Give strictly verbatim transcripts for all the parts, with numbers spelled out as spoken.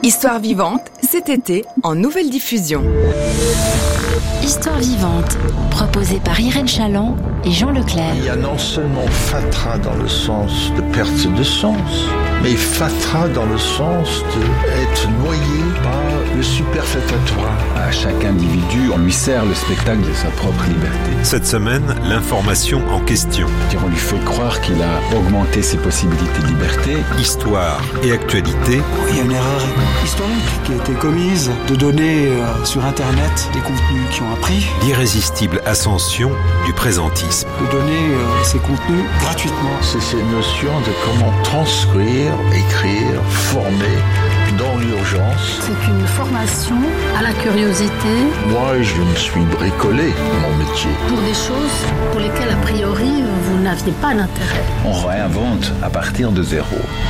Histoire vivante, cet été, en nouvelle diffusion. Histoire vivante, proposée par Irène Chaland et Jean Leclerc. Il y a non seulement fatras dans le sens de perte de sens, mais fatras dans le sens d'être noyé par le superfétatoire. À chaque individu, on lui sert le spectacle de sa propre liberté. Cette semaine, l'information en question. On lui fait croire qu'il a augmenté ses possibilités de liberté. Histoire et actualité. Il y a une erreur historique qui a été commise de donner euh, sur Internet des contenus qui ont appris. L'irrésistible ascension du présentisme. De donner euh, ces contenus gratuitement. C'est cette notion de comment transcrire, écrire, former dans l'urgence. C'est une formation à la curiosité. Moi, je me suis bricolé mon métier. Pour des choses pour lesquelles, a priori, vous n'aviez pas d'intérêt. On réinvente à partir de zéro.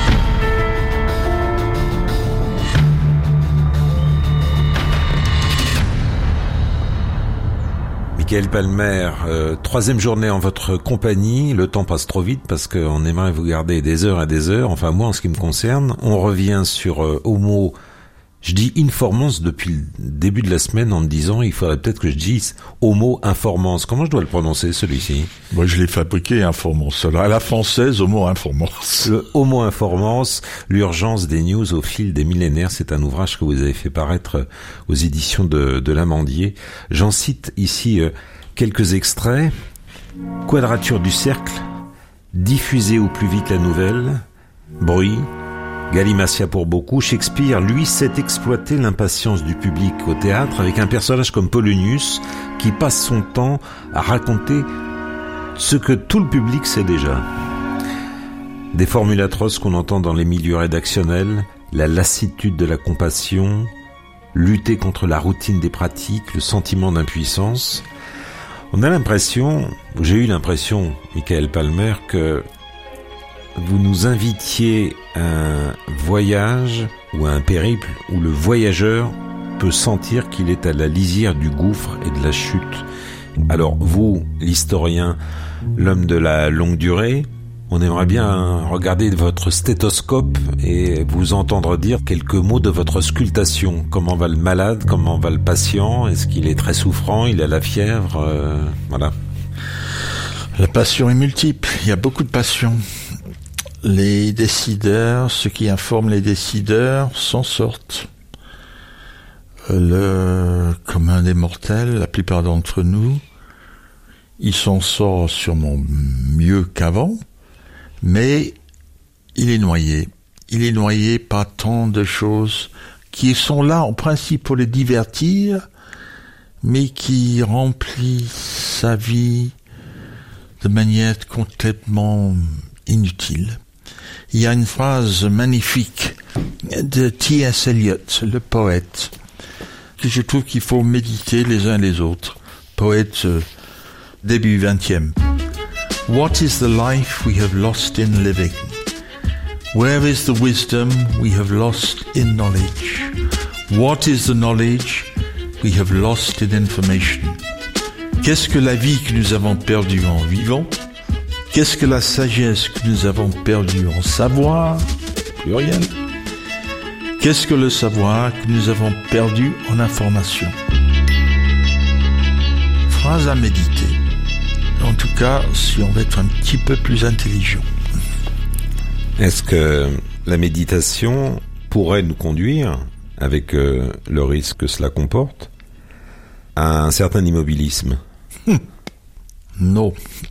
Michael Palmer, euh, troisième journée en votre compagnie. Le temps passe trop vite parce qu'on aimerait vous garder des heures et des heures. Enfin, moi, en ce qui me concerne, on revient sur euh, Homo. Je dis informans depuis le début de la semaine en me disant il faudrait peut-être que je dise Homo informans. Comment je dois le prononcer, celui-ci? Moi, je l'ai fabriqué, informans. À la française, Homo informans. Le Homo informans, l'urgence des news au fil des millénaires. C'est un ouvrage que vous avez fait paraître aux éditions de, de l'Amandier. J'en cite ici euh, quelques extraits. Quadrature du cercle. Diffuser au plus vite la nouvelle. Bruit. Galimatia pour beaucoup. Shakespeare, lui, sait exploiter l'impatience du public au théâtre avec un personnage comme Polonius qui passe son temps à raconter ce que tout le public sait déjà. Des formules atroces qu'on entend dans les milieux rédactionnels, la lassitude de la compassion, lutter contre la routine des pratiques, le sentiment d'impuissance. On a l'impression, j'ai eu l'impression, Michael Palmer, que vous nous invitiez à un voyage ou à un périple où le voyageur peut sentir qu'il est à la lisière du gouffre et de la chute. Alors vous, l'historien, l'homme de la longue durée, on aimerait bien regarder votre stéthoscope et vous entendre dire quelques mots de votre auscultation. Comment va le malade? Comment va le patient? Est-ce qu'il est très souffrant? Il a la fièvre? euh, Voilà. La passion est multiple. Il y a beaucoup de passions. Les décideurs, ceux qui informent les décideurs, s'en sortent. Le commun des mortels, la plupart d'entre nous, il s'en sort sûrement mieux qu'avant, mais il est noyé. Il est noyé par tant de choses qui sont là en principe pour le divertir, mais qui remplissent sa vie de manière complètement inutile. Il y a une phrase magnifique de T S Eliot, le poète, que je trouve qu'il faut méditer les uns les autres. Poète euh, début vingtième. What is the life we have lost in living? Where is the wisdom we have lost in knowledge? What is the knowledge we have lost in information? Qu'est-ce que la vie que nous avons perdue en vivant? Qu'est-ce que la sagesse que nous avons perdue en savoir, pluriel? Qu'est-ce que le savoir que nous avons perdu en information? Phrase à méditer. En tout cas, si on veut être un petit peu plus intelligent. Est-ce que la méditation pourrait nous conduire, avec euh, le risque que cela comporte, à un certain immobilisme? Hum. Non.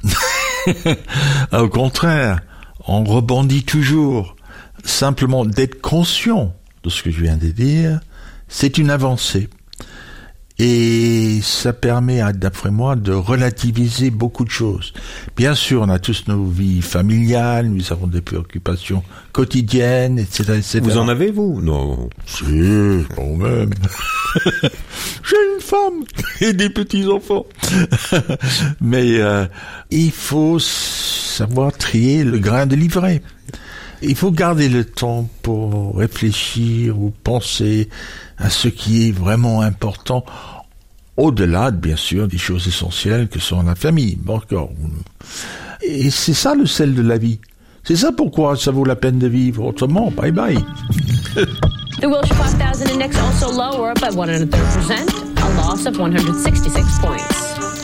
Au contraire, on rebondit toujours. Simplement d'être conscient de ce que je viens de dire, c'est une avancée. Et ça permet, d'après moi, de relativiser beaucoup de choses. Bien sûr, on a tous nos vies familiales, nous avons des préoccupations quotidiennes, et cetera, et cetera. Vous en avez, vous? Non. Si, quand même. J'ai une femme et des petits-enfants. Mais euh, il faut savoir trier le grain de l'ivraie. Il faut garder le temps pour réfléchir ou penser à ce qui est vraiment important, au-delà, bien sûr, des choses essentielles que sont la famille. Bon, encore. Et c'est ça le sel de la vie. C'est ça pourquoi ça vaut la peine de vivre. Autrement, bye bye. The Wilshire five thousand index also lower by one and a third percent, a loss of one hundred sixty-six points.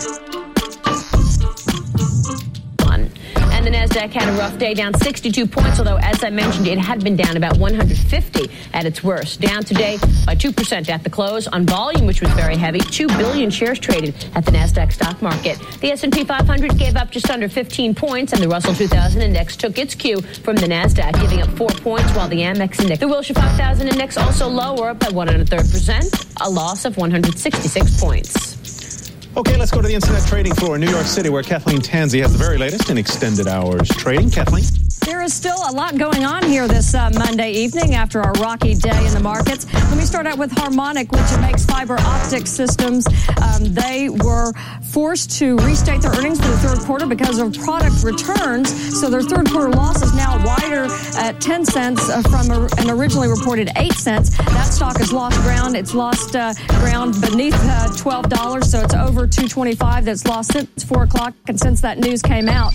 And the Nasdaq had a rough day, down sixty-two points, although, as I mentioned, it had been down about one hundred fifty at its worst. Down today by two percent at the close on volume, which was very heavy. Two billion shares traded at the Nasdaq stock market. The S and P five hundred gave up just under fifteen points, and the Russell two thousand index took its cue from the Nasdaq, giving up four points, while the Amex index, the Wilshire five thousand index, also lower by one and a third percent, a loss of one hundred sixty-six points. Okay, let's go to the internet trading floor in New York City, where Kathleen Tansey has the very latest in extended hours trading. Kathleen? There is still a lot going on here this uh, Monday evening after our rocky day in the markets. Let me start out with Harmonic, which makes fiber optic systems. Um, they were forced to restate their earnings for the third quarter because of product returns. So their third quarter loss is now wider at ten cents uh, from a, an originally reported eight cents. That stock has lost ground. It's lost uh, ground beneath uh, twelve dollars, so it's over two twenty-five. That's lost since four o'clock and since that news came out.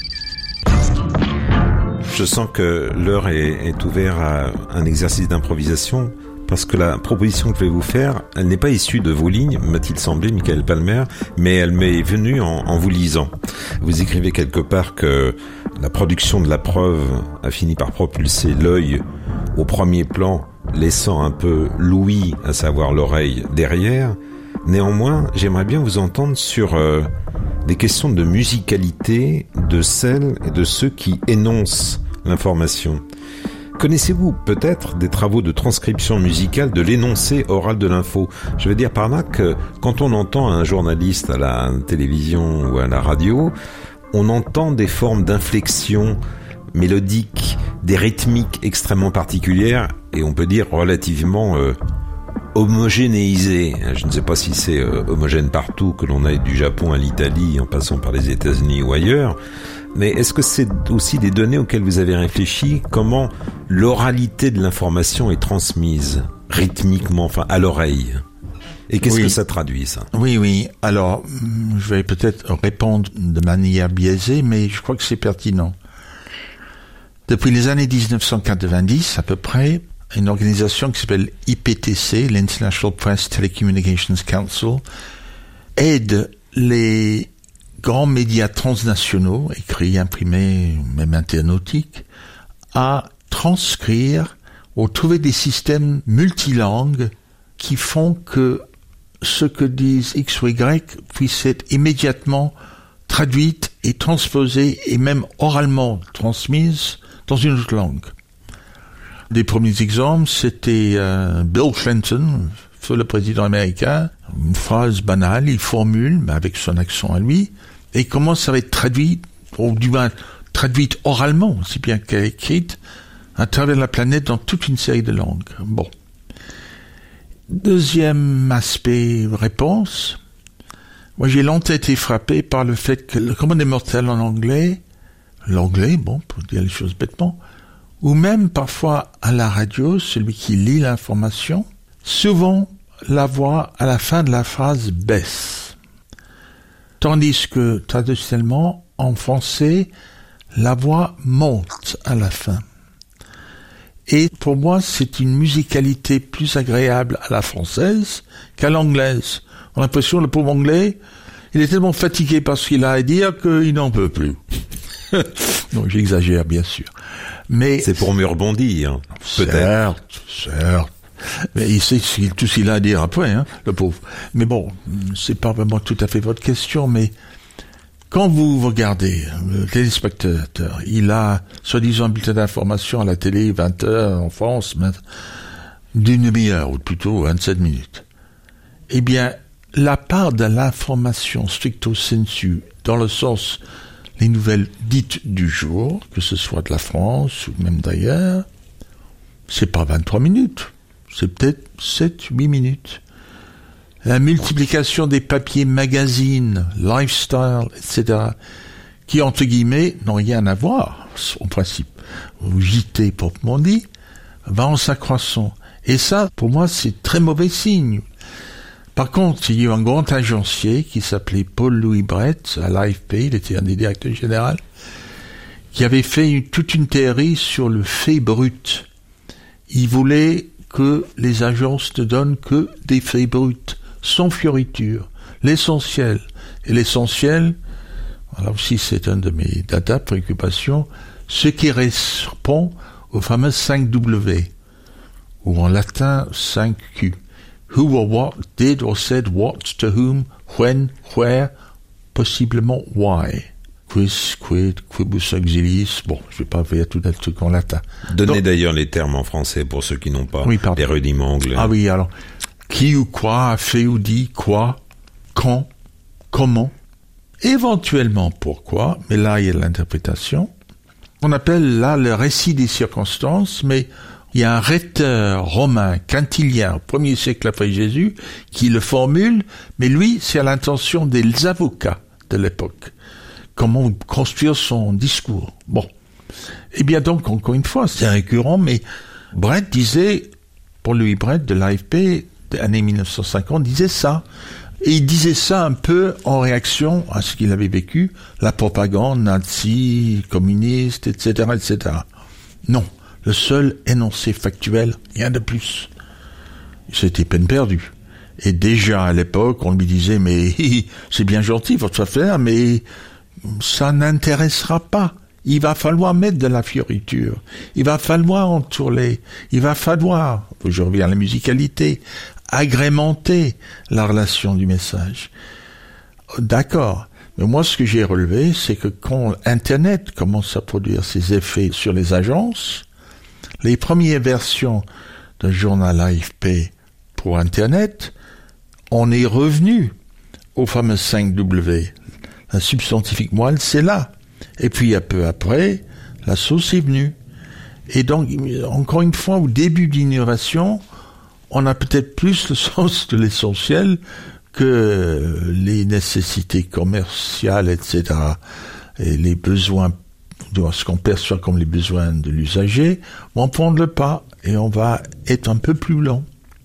Je sens que l'heure est, est ouverte à un exercice d'improvisation parce que la proposition que je vais vous faire, elle n'est pas issue de vos lignes, m'a-t-il semblé, Michael Palmer, mais elle m'est venue en, en vous lisant. Vous écrivez quelque part que la production de la preuve a fini par propulser l'œil au premier plan, laissant un peu l'ouïe, à savoir l'oreille, derrière. Néanmoins, j'aimerais bien vous entendre sur euh, des questions de musicalité de celles et de ceux qui énoncent l'information. Connaissez-vous peut-être des travaux de transcription musicale de l'énoncé oral de l'info? Je veux dire par là que quand on entend un journaliste à la télévision ou à la radio, on entend des formes d'inflexion mélodiques, des rythmiques extrêmement particulières et on peut dire relativement euh, homogénéisées. Je ne sais pas si c'est euh, homogène partout, que l'on aille du Japon à l'Italie en passant par les États-Unis ou ailleurs. Mais est-ce que c'est aussi des données auxquelles vous avez réfléchi? Comment l'oralité de l'information est transmise rythmiquement, enfin à l'oreille? Et qu'est-ce oui. que ça traduit, ça? Oui, oui. Alors, je vais peut-être répondre de manière biaisée, mais je crois que c'est pertinent. Depuis les années dix-neuf cent quatre-vingt-dix, à peu près, une organisation qui s'appelle I P T C, l'International Press Telecommunications Council, aide les grands médias transnationaux, écrits, imprimés, même internautiques, à transcrire ou trouver des systèmes multilangues qui font que ce que disent X ou Y puisse être immédiatement traduite et transposée et même oralement transmise dans une autre langue. Des premiers exemples, c'était euh, Bill Clinton, le président américain, une phrase banale, il formule, mais avec son accent à lui, et comment ça va être traduit, ou du moins traduite oralement, aussi bien qu'écrite, à travers la planète dans toute une série de langues. Bon. Deuxième aspect, réponse. Moi, j'ai longtemps été frappé par le fait que le commun des mortels en anglais, l'anglais, bon, pour dire les choses bêtement, ou même parfois à la radio, celui qui lit l'information, souvent la voix à la fin de la phrase baisse. Tandis que, traditionnellement, en français, la voix monte à la fin. Et pour moi, c'est une musicalité plus agréable à la française qu'à l'anglaise. On a l'impression, le pauvre anglais, il est tellement fatigué par ce qu'il a à dire qu'il n'en peut plus. Donc j'exagère, bien sûr. Mais c'est pour mieux rebondir, peut-être. Certes, certes. Mais il sait tout ce qu'il a à dire après, hein, le pauvre. Mais bon, c'est pas vraiment tout à fait votre question, mais quand vous regardez le téléspectateur, il a soi-disant un bulletin d'information à la télé, vingt heures en France, d'une demi-heure, ou plutôt vingt-sept minutes. Eh bien, la part de l'information stricto sensu, dans le sens les nouvelles dites du jour, que ce soit de la France ou même d'ailleurs, c'est pas vingt-trois minutes. C'est peut-être sept, huit minutes. La multiplication des papiers magazines, lifestyle, et cetera, qui, entre guillemets, n'ont rien à voir, en principe. Au J T, proprement dit, va en s'accroissant. Et ça, pour moi, c'est très mauvais signe. Par contre, il y a eu un grand agencier qui s'appelait Paul-Louis Brett, à l'A F P, il était un des directeurs généraux, qui avait fait une, toute une théorie sur le fait brut. Il voulait que les agences ne donnent que des faits bruts, sans fioriture. L'essentiel. Et l'essentiel, là aussi c'est un de mes data préoccupations, ce qui répond aux fameux cinq W, ou en latin cinq Q. Who or what, did or said what, to whom, when, where, possiblement why. Quis, quid, quibus auxiliis. Bon, je vais pas faire tout le truc en latin. Donnez Donc, d'ailleurs les termes en français pour ceux qui n'ont pas oui, les rudiments anglais. Ah oui, alors, qui ou quoi a fait ou dit quoi, quand, comment, éventuellement pourquoi, mais là il y a l'interprétation. On appelle là le récit des circonstances, mais il y a un rhéteur romain, Quintilien, au premier siècle après Jésus, qui le formule, mais lui, c'est à l'intention des avocats de l'époque. Comment construire son discours. Bon. Eh bien donc, encore une fois, c'est récurrent, mais Brett disait, pour lui, Brett de l'A F P, des années mille neuf cent cinquante, disait ça. Et il disait ça un peu en réaction à ce qu'il avait vécu, la propagande nazie, communiste, et cetera, et cetera. Non. Le seul énoncé factuel, rien de plus. C'était peine perdue. Et déjà à l'époque, on lui disait, mais c'est bien gentil votre affaire, mais ça n'intéressera pas. Il va falloir mettre de la fioriture. Il va falloir entourer. Il va falloir, je reviens à la musicalité, agrémenter la relation du message. D'accord. Mais moi, ce que j'ai relevé, c'est que quand Internet commence à produire ses effets sur les agences, les premières versions d'un journal A F P pour Internet, on est revenu au fameux cinq W. La substantifique moelle, c'est là. Et puis, un peu après, la sauce est venue. Et donc, encore une fois, au début de l'innovation, on a peut-être plus le sens de l'essentiel que les nécessités commerciales, et cetera, et les besoins, ce qu'on perçoit comme les besoins de l'usager, vont prendre le pas et on va être un peu plus lent.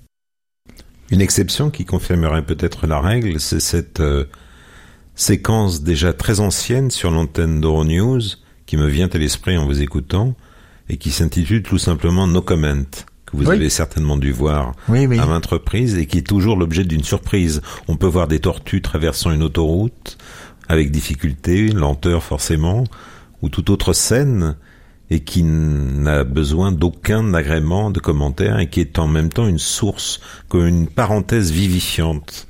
Une exception qui confirmerait peut-être la règle, c'est cette euh, séquence déjà très ancienne sur l'antenne d'Euronews qui me vient à l'esprit en vous écoutant et qui s'intitule tout simplement No Comment, que vous oui. avez certainement dû voir oui, oui. à maintes reprises et qui est toujours l'objet d'une surprise. On peut voir des tortues traversant une autoroute avec difficulté, lenteur forcément, ou toute autre scène, et qui n'a besoin d'aucun agrément de commentaire et qui est en même temps une source, comme une parenthèse vivifiante.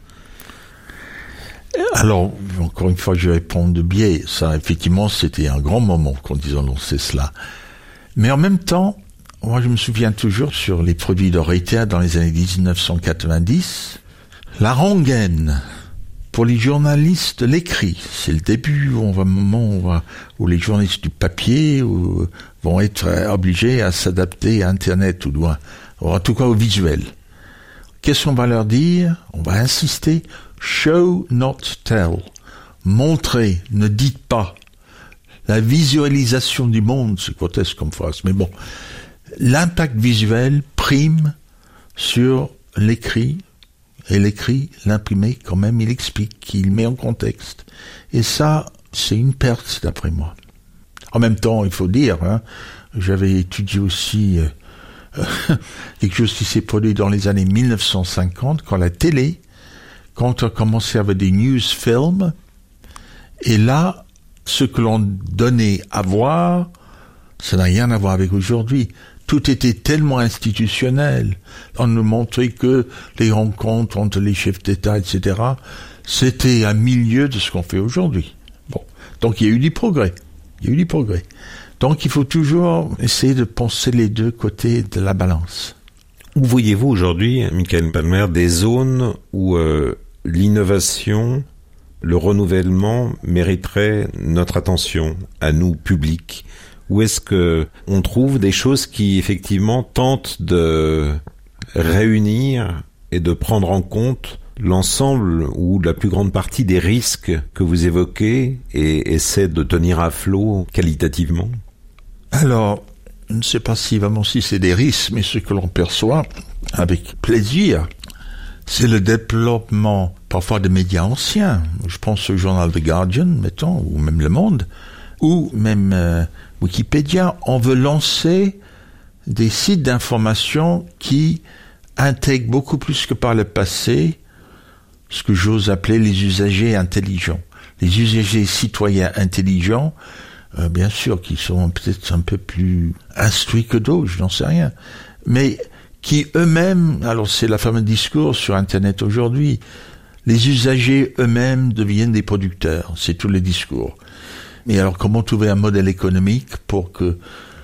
Alors, encore une fois, je vais répondre de biais. Ça, effectivement, c'était un grand moment quand ils ont lancé cela. Mais en même temps, moi, je me souviens toujours sur les produits d'Oretea dans les années dix-neuf cent quatre-vingt-dix, la rengaine pour les journalistes de l'écrit. C'est le début où on va, moment où, on va, où les journalistes du papier où, vont être obligés à s'adapter à Internet ou loin, ou en tout cas au visuel. Qu'est-ce qu'on va leur dire? On va insister. Show, not tell. Montrez, ne dites pas. La visualisation du monde, c'est grotesque comme phrase, mais bon. L'impact visuel prime sur l'écrit, et l'écrit, l'imprimé, quand même, il explique, il met en contexte. Et ça, c'est une perte, d'après moi. En même temps, il faut dire, hein, j'avais étudié aussi euh, quelque chose qui s'est produit dans les années mille neuf cent cinquante, quand la télé, quand on commençait à avoir des news films, et là, ce que l'on donnait à voir, ça n'a rien à voir avec aujourd'hui. Tout était tellement institutionnel. On ne montrait que les rencontres entre les chefs d'État, et cetera. C'était un milieu de ce qu'on fait aujourd'hui. Bon. Donc il y a eu du progrès. Il y a eu du progrès. Donc il faut toujours essayer de penser les deux côtés de la balance. Où voyez-vous aujourd'hui, Michael Palmer, des zones où euh, l'innovation, le renouvellement mériterait notre attention, à nous, publics? Où est-ce que on trouve des choses qui, effectivement, tentent de réunir et de prendre en compte l'ensemble ou la plus grande partie des risques que vous évoquez et essaient de tenir à flot qualitativement? Alors, je ne sais pas si vraiment si c'est des risques, mais ce que l'on perçoit avec plaisir, c'est le développement parfois de médias anciens. Je pense au journal The Guardian, mettons, ou même Le Monde, ou même euh, Wikipédia. On veut lancer des sites d'information qui intègrent beaucoup plus que par le passé ce que j'ose appeler les usagers intelligents. Les usagers citoyens intelligents, euh, bien sûr, qui sont peut-être un peu plus instruits que d'autres, je n'en sais rien, mais qui eux-mêmes, alors c'est la fameuse discours sur Internet aujourd'hui, les usagers eux-mêmes deviennent des producteurs, c'est tous les discours. Mais alors comment trouver un modèle économique pour que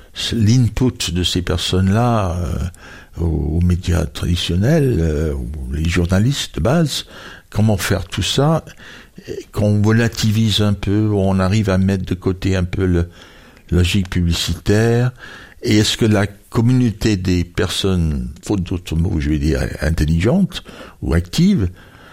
l'input de ces personnes-là euh, aux, aux médias traditionnels, euh, les journalistes de base, comment faire tout ça, qu'on relativise un peu, on arrive à mettre de côté un peu le logique publicitaire, et est-ce que la communauté des personnes, faute d'autres mots, je vais dire intelligentes ou actives,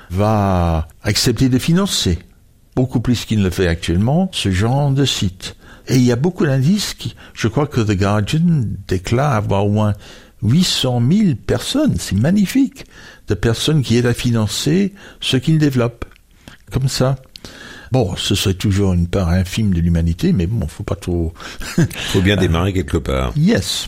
va accepter de financer, beaucoup plus qu'il ne le fait actuellement, ce genre de site. Et il y a beaucoup d'indices qui, je crois que The Guardian déclare avoir au moins huit cent mille personnes, c'est magnifique, de personnes qui aident à financer ce qu'ils développent. Comme ça. Bon, ce serait toujours une part infime de l'humanité, mais bon, faut pas trop... faut bien démarrer quelque part. Yes.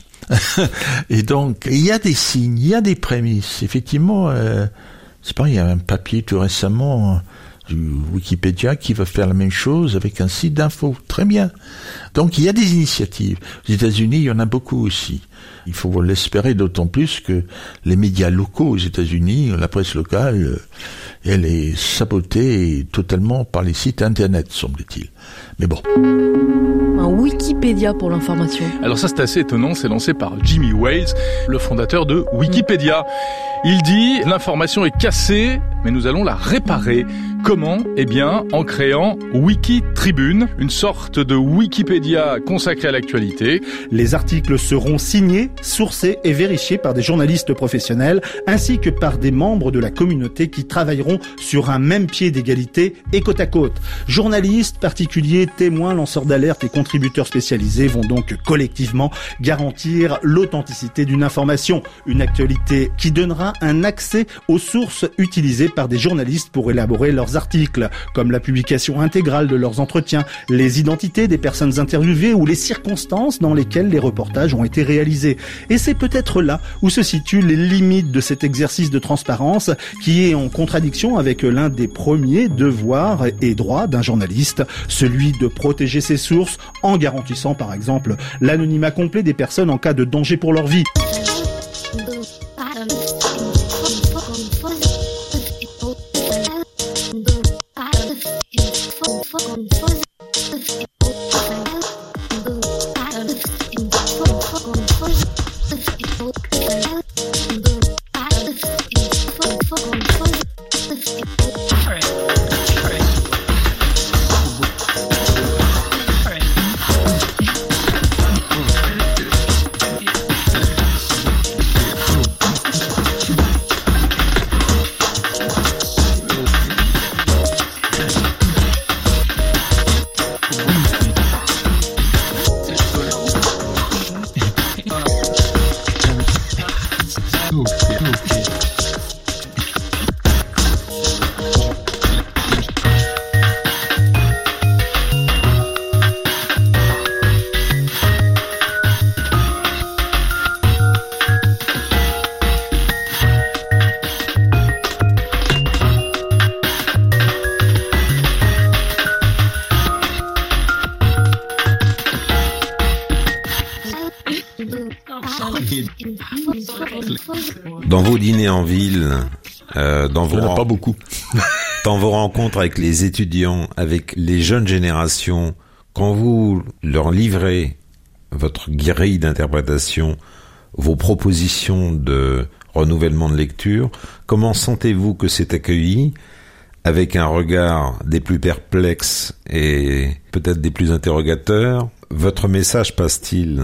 Et donc, il y a des signes, il y a des prémices. Effectivement, euh, c'est pas, il y a un papier tout récemment du Wikipédia qui va faire la même chose avec un site d'info. Très bien. Donc, il y a des initiatives. Aux États-Unis, il y en a beaucoup aussi. Il faut l'espérer d'autant plus que les médias locaux aux États-Unis, la presse locale, elle est sabotée totalement par les sites Internet, semble-t-il. Mais bon. Un Wikipédia pour l'information. Alors ça, c'est assez étonnant. C'est lancé par Jimmy Wales, le fondateur de Wikipédia. Il dit « L'information est cassée, mais nous allons la réparer ». Comment ? Eh bien, en créant Wikitribune, une sorte de Wikipédia consacrée à l'actualité. Les articles seront signés, sourcés et vérifiés par des journalistes professionnels, ainsi que par des membres de la communauté qui travailleront sur un même pied d'égalité et côte à côte. Journalistes, particuliers, témoins, lanceurs d'alerte et contributeurs spécialisés vont donc collectivement garantir l'authenticité d'une information. Une actualité qui donnera un accès aux sources utilisées par des journalistes pour élaborer leurs articles, comme la publication intégrale de leurs entretiens, les identités des personnes interviewées ou les circonstances dans lesquelles les reportages ont été réalisés. Et c'est peut-être là où se situent les limites de cet exercice de transparence qui est en contradiction avec l'un des premiers devoirs et droits d'un journaliste, celui de protéger ses sources en garantissant par exemple l'anonymat complet des personnes en cas de danger pour leur vie. Dans vos dîners en ville, euh, dans vos ren- pas beaucoup. dans vos rencontres avec les étudiants, avec les jeunes générations, quand vous leur livrez votre grille d'interprétation, vos propositions de renouvellement de lecture, comment sentez-vous que c'est accueilli avec un regard des plus perplexes et peut-être des plus interrogateurs? Votre message passe-t-il?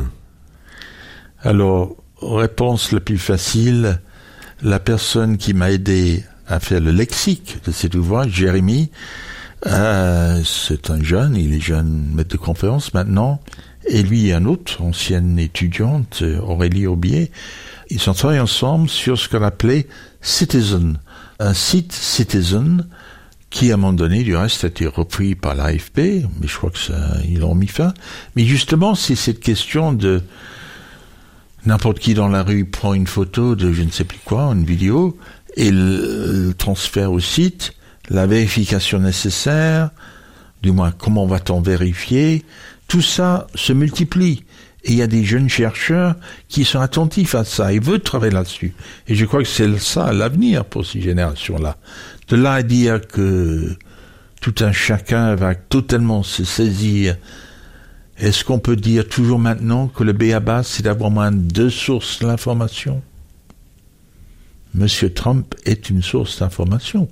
Alors, réponse la plus facile, la personne qui m'a aidé à faire le lexique de cet ouvrage, Jérémy, euh, c'est un jeune, il est jeune maître de conférence maintenant, et lui et un autre, ancienne étudiante, Aurélie Aubier, ils sont travaillés ensemble sur ce qu'on appelait Citizen, un site Citizen qui à un moment donné, du reste, a été repris par l'A F P, mais je crois que ça, ils l'ont mis fin. Mais justement, c'est cette question de N'importe qui dans la rue prend une photo de je ne sais plus quoi, une vidéo, et le, le transfère au site, la vérification nécessaire, du moins comment va-t-on vérifier, tout ça se multiplie. Et il y a des jeunes chercheurs qui sont attentifs à ça et veulent travailler là-dessus. Et je crois que c'est ça l'avenir pour ces générations-là. De là à dire que tout un chacun va totalement se saisir. Est-ce qu'on peut dire toujours maintenant que le b.a-ba, c'est d'avoir moins deux sources d'information? Monsieur Trump est une source d'information.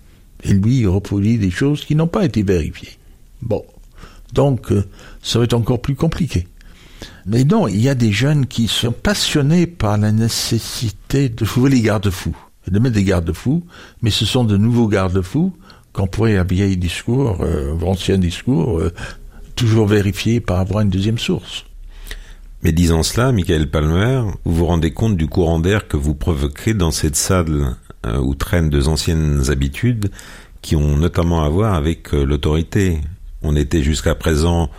Et lui, il reproduit des choses qui n'ont pas été vérifiées. Bon. Donc, euh, ça va être encore plus compliqué. Mais non, il y a des jeunes qui sont passionnés par la nécessité de trouver les garde-fous, de mettre des garde-fous, mais ce sont de nouveaux garde-fous qu'on pourrait, à vieil discours, euh, ancien discours, euh, toujours vérifier par avoir une deuxième source. Mais disant cela, Michael Palmer, vous vous rendez compte du courant d'air que vous provoquez dans cette salle euh, où traînent deux anciennes habitudes qui ont notamment à voir avec euh, l'autorité. On était jusqu'à présent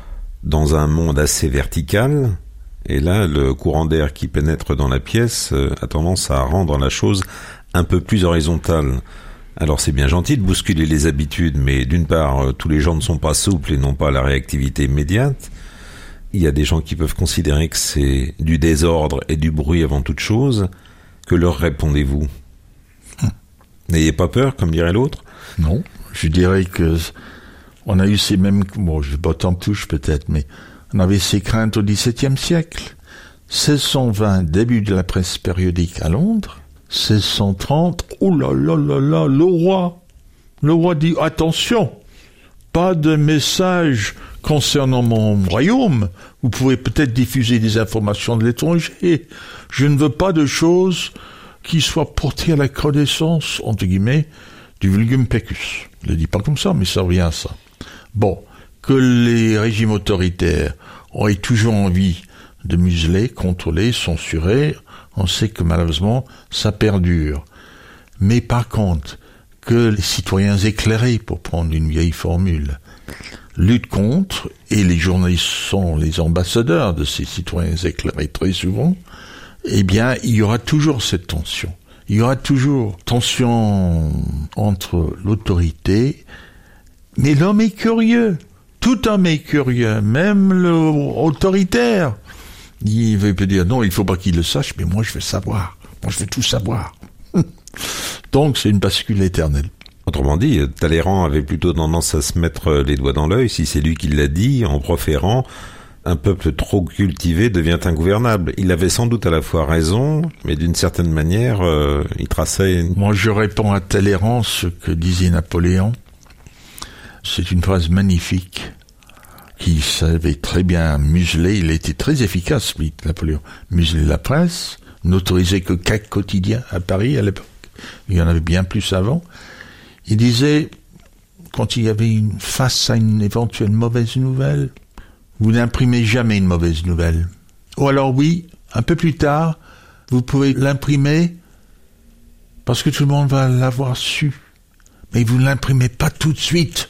dans un monde assez vertical, et là, le courant d'air qui pénètre dans la pièce euh, a tendance à rendre la chose un peu plus horizontale. Alors c'est bien gentil de bousculer les habitudes, mais d'une part, euh, tous les gens ne sont pas souples et n'ont pas la réactivité immédiate. Il y a des gens qui peuvent considérer que c'est du désordre et du bruit avant toute chose. Que leur répondez-vous? hum. N'ayez pas peur, comme dirait l'autre? Non, je dirais que on a eu ces mêmes... Bon, je botte en touche peut-être, mais on avait ces craintes au dix-septième siècle. seize cent vingt, début de la presse périodique à Londres. seize cent trente, oh là là là là, le roi. Le roi dit, attention, pas de message concernant mon royaume. Vous pouvez peut-être diffuser des informations de l'étranger. Je ne veux pas de choses qui soient portées à la connaissance, entre guillemets, du vulgum pecus. Je ne le dis pas comme ça, mais ça revient à ça. Bon, que les régimes autoritaires auraient toujours envie de museler, contrôler, censurer, on sait que malheureusement, ça perdure. Mais par contre, que les citoyens éclairés, pour prendre une vieille formule, luttent contre, et les journalistes sont les ambassadeurs de ces citoyens éclairés très souvent, eh bien, il y aura toujours cette tension. Il y aura toujours tension entre l'autorité, mais l'homme est curieux. Tout homme est curieux, même l'autoritaire. Il peut dire, non, il ne faut pas qu'il le sache, mais moi je veux savoir. Moi je veux tout savoir. Donc c'est une bascule éternelle. Autrement dit, Talleyrand avait plutôt tendance à se mettre les doigts dans l'œil, si c'est lui qui l'a dit, en proférant, un peuple trop cultivé devient ingouvernable. Il avait sans doute à la fois raison, mais d'une certaine manière, euh, il traçait... Une... Moi je réponds à Talleyrand ce que disait Napoléon. C'est une phrase magnifique, qui savait très bien museler, il était très efficace, lui, Napoléon. Museler la presse, n'autorisait que quatre quotidiens à Paris à l'époque. Il y en avait bien plus avant. Il disait, quand il y avait une, face à une éventuelle mauvaise nouvelle, vous n'imprimez jamais une mauvaise nouvelle. Ou alors oui, un peu plus tard, vous pouvez l'imprimer parce que tout le monde va l'avoir su. Mais vous ne l'imprimez pas tout de suite.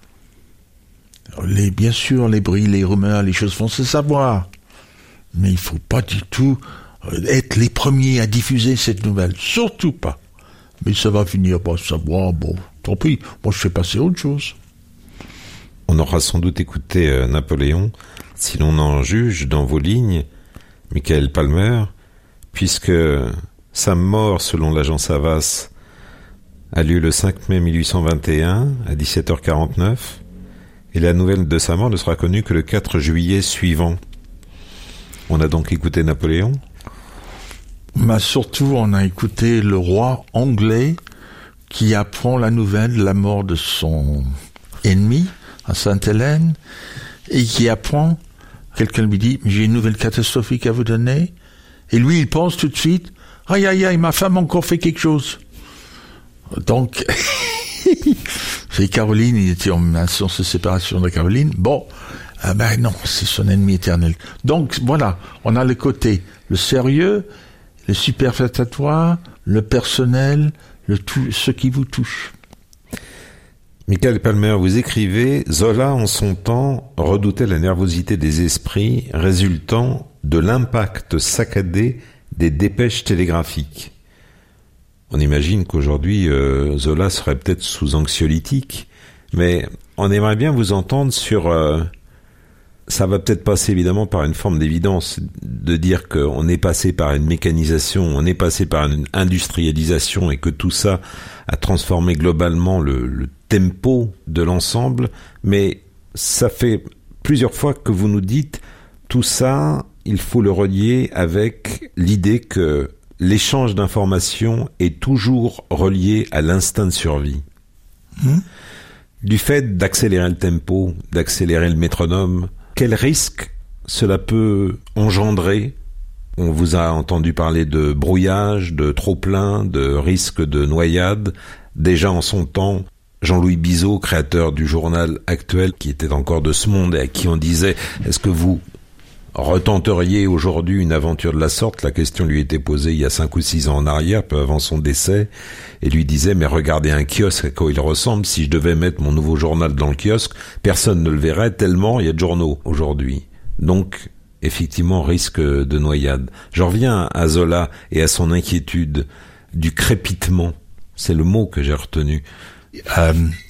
Les, bien sûr, les bruits, les rumeurs, les choses vont se savoir. Mais il ne faut pas du tout être les premiers à diffuser cette nouvelle. Surtout pas. Mais ça va finir par savoir, bon, tant pis, moi je fais passer autre chose. On aura sans doute écouté euh, Napoléon, si l'on en juge dans vos lignes, Michael Palmer, puisque sa mort, selon l'agence Havas, a lieu le cinq mai mille huit cent vingt et un, à dix-sept heures quarante-neuf, et la nouvelle de sa mort ne sera connue que le quatre juillet suivant. On a donc écouté Napoléon ? Bah surtout, on a écouté le roi anglais qui apprend la nouvelle de la mort de son ennemi à Sainte-Hélène et qui apprend, quelqu'un lui dit, j'ai une nouvelle catastrophique à vous donner, et lui il pense tout de suite, aïe aïe aïe, ma femme a encore fait quelque chose. Donc, c'est Caroline, il était en instance de séparation de Caroline, bon, ah ben non, c'est son ennemi éternel. Donc voilà, on a le côté, le sérieux, le superfétatoire, le personnel, le tout, ce qui vous touche. Michael Palmer, vous écrivez, Zola, en son temps, redoutait la nervosité des esprits résultant de l'impact saccadé des dépêches télégraphiques. On imagine qu'aujourd'hui, euh, Zola serait peut-être sous anxiolytique, mais on aimerait bien vous entendre sur... Euh, ça va peut-être passer évidemment par une forme d'évidence, de dire qu'on est passé par une mécanisation, on est passé par une industrialisation et que tout ça a transformé globalement le, le tempo de l'ensemble, mais ça fait plusieurs fois que vous nous dites tout ça, il faut le relier avec l'idée que l'échange d'informations est toujours relié à l'instinct de survie. Mmh. Du fait d'accélérer le tempo, d'accélérer le métronome, quel risque cela peut engendrer? On vous a entendu parler de brouillage, de trop-plein, de risque de noyade. Déjà en son temps, Jean-Louis Bizot, créateur du journal Actuel, qui était encore de ce monde et à qui on disait « Est-ce que vous retenteriez aujourd'hui une aventure de la sorte ?» La question lui était posée il y a cinq ou six ans en arrière, peu avant son décès, et lui disait « Mais regardez un kiosque à quoi il ressemble, si je devais mettre mon nouveau journal dans le kiosque, personne ne le verrait tellement il y a de journaux aujourd'hui. » Donc, effectivement, risque de noyade. Je reviens à Zola et à son inquiétude du crépitement. C'est le mot que j'ai retenu. Euh,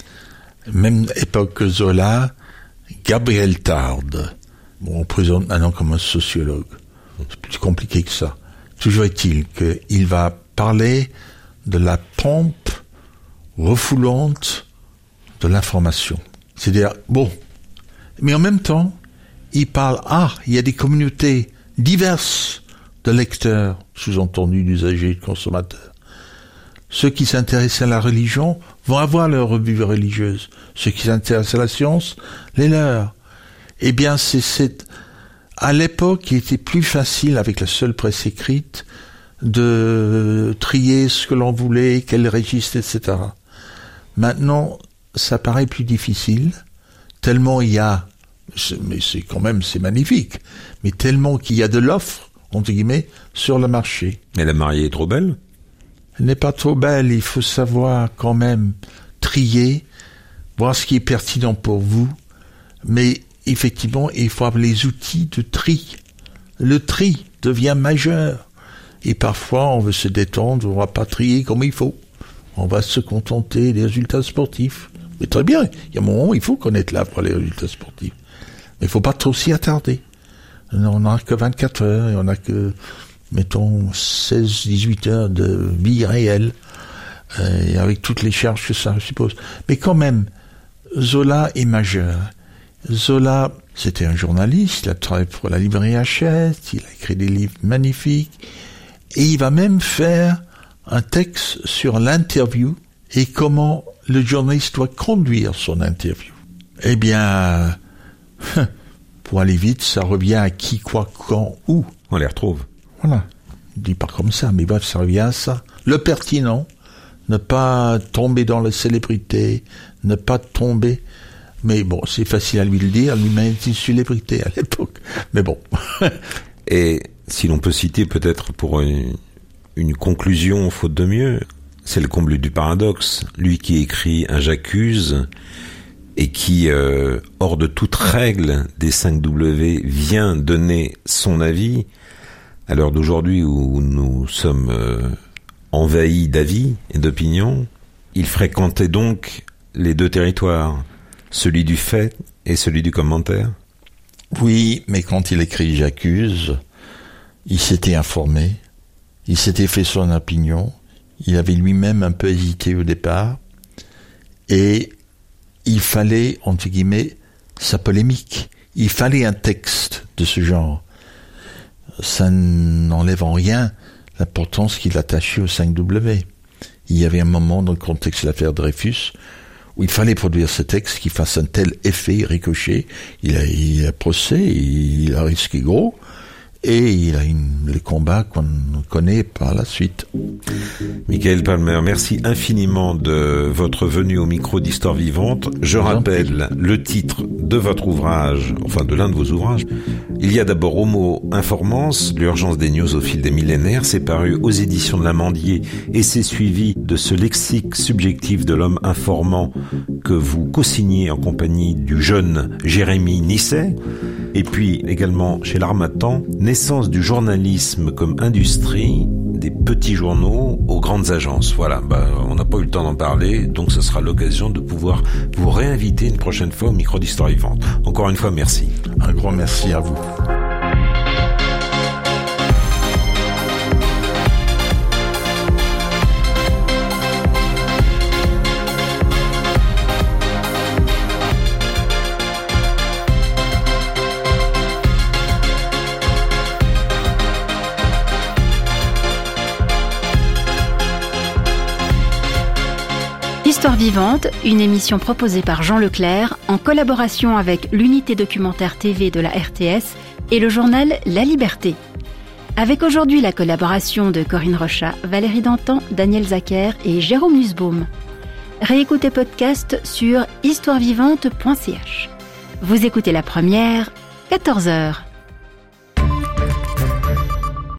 même époque que Zola, Gabriel Tarde, bon, on présente maintenant comme un sociologue. C'est plus compliqué que ça. Toujours est-il qu'il va parler de la pompe refoulante de l'information. C'est-à-dire, bon, mais en même temps, il parle, ah, il y a des communautés diverses de lecteurs, sous-entendu d'usagers, de consommateurs. Ceux qui s'intéressent à la religion vont avoir leur revue religieuse. Ceux qui s'intéressent à la science, les leurs. Eh bien, c'est cette... à l'époque, il était plus facile, avec la seule presse écrite, de trier ce que l'on voulait, quel registre, et cetera. Maintenant, ça paraît plus difficile, tellement il y a, mais c'est quand même, c'est magnifique, mais tellement qu'il y a de l'offre, entre guillemets, sur le marché. Mais la mariée est trop belle? Elle n'est pas trop belle, il faut savoir quand même trier, voir ce qui est pertinent pour vous, mais effectivement, il faut avoir les outils de tri. Le tri devient majeur. Et parfois, on veut se détendre, on va pas trier comme il faut. On va se contenter des résultats sportifs. Mais très bien, il y a un moment où il faut connaître là pour les résultats sportifs. Mais il faut pas trop s'y attarder. On n'a que vingt-quatre heures et on n'a que, mettons, seize dix-huit heures de vie réelle, euh, et avec toutes les charges que ça suppose. Mais quand même, Zola est majeur. Zola, c'était un journaliste, il a travaillé pour la librairie Hachette, il a écrit des livres magnifiques, et il va même faire un texte sur l'interview et comment le journaliste doit conduire son interview. Eh bien, pour aller vite, ça revient à qui, quoi, quand, où. On les retrouve. Voilà. Je dis pas comme ça, mais bref, ça revient à ça. Le pertinent, ne pas tomber dans la célébrité, ne pas tomber... Mais bon, c'est facile à lui le dire, lui-même était une célébrité à l'époque. Mais bon. Et si l'on peut citer peut-être pour une, une conclusion, faute de mieux, c'est le comble du paradoxe. Lui qui écrit un J'accuse et qui, euh, hors de toute règle des cinq W, vient donner son avis, à l'heure d'aujourd'hui où nous sommes euh, envahis d'avis et d'opinions, il fréquentait donc les deux territoires. Celui du fait et celui du commentaire? Oui, mais quand il écrit J'accuse, il s'était informé, il s'était fait son opinion, il avait lui-même un peu hésité au départ, et il fallait, entre guillemets, sa polémique. Il fallait un texte de ce genre. Ça n'enlève en rien l'importance qu'il attachait au cinq W. Il y avait un moment dans le contexte de l'affaire Dreyfus où il fallait produire ce texte qui fasse un tel effet ricochet. Il a, il a procès, il a risqué gros, et il a une, le combat qu'on connaît par la suite. Michael Palmer, merci infiniment de votre venue au micro d'Histoire Vivante. Je rappelle le titre de votre ouvrage, enfin de l'un de vos ouvrages. Il y a d'abord Homo Informance, l'urgence des news au fil des millénaires. C'est paru aux éditions de l'Amandier et c'est suivi de ce lexique subjectif de l'homme informant que vous co-signez en compagnie du jeune Jérémy Nisset. Et puis également chez l'Harmattan, naissance du journalisme comme industrie, des petits journaux aux grandes agences. Voilà, bah, on n'a pas eu le temps d'en parler, donc ce sera l'occasion de pouvoir vous réinviter une prochaine fois au micro d'Histoire Vivante. Encore une fois, merci. Un grand merci à vous. Histoire vivante, une émission proposée par Jean Leclerc en collaboration avec l'unité documentaire T V de la R T S et le journal La Liberté. Avec aujourd'hui la collaboration de Corinne Rochat, Valérie Dantan, Daniel Zacher et Jérôme Nussbaum. Réécoutez podcast sur histoire vivante point c h. Vous écoutez la première, quatorze heures.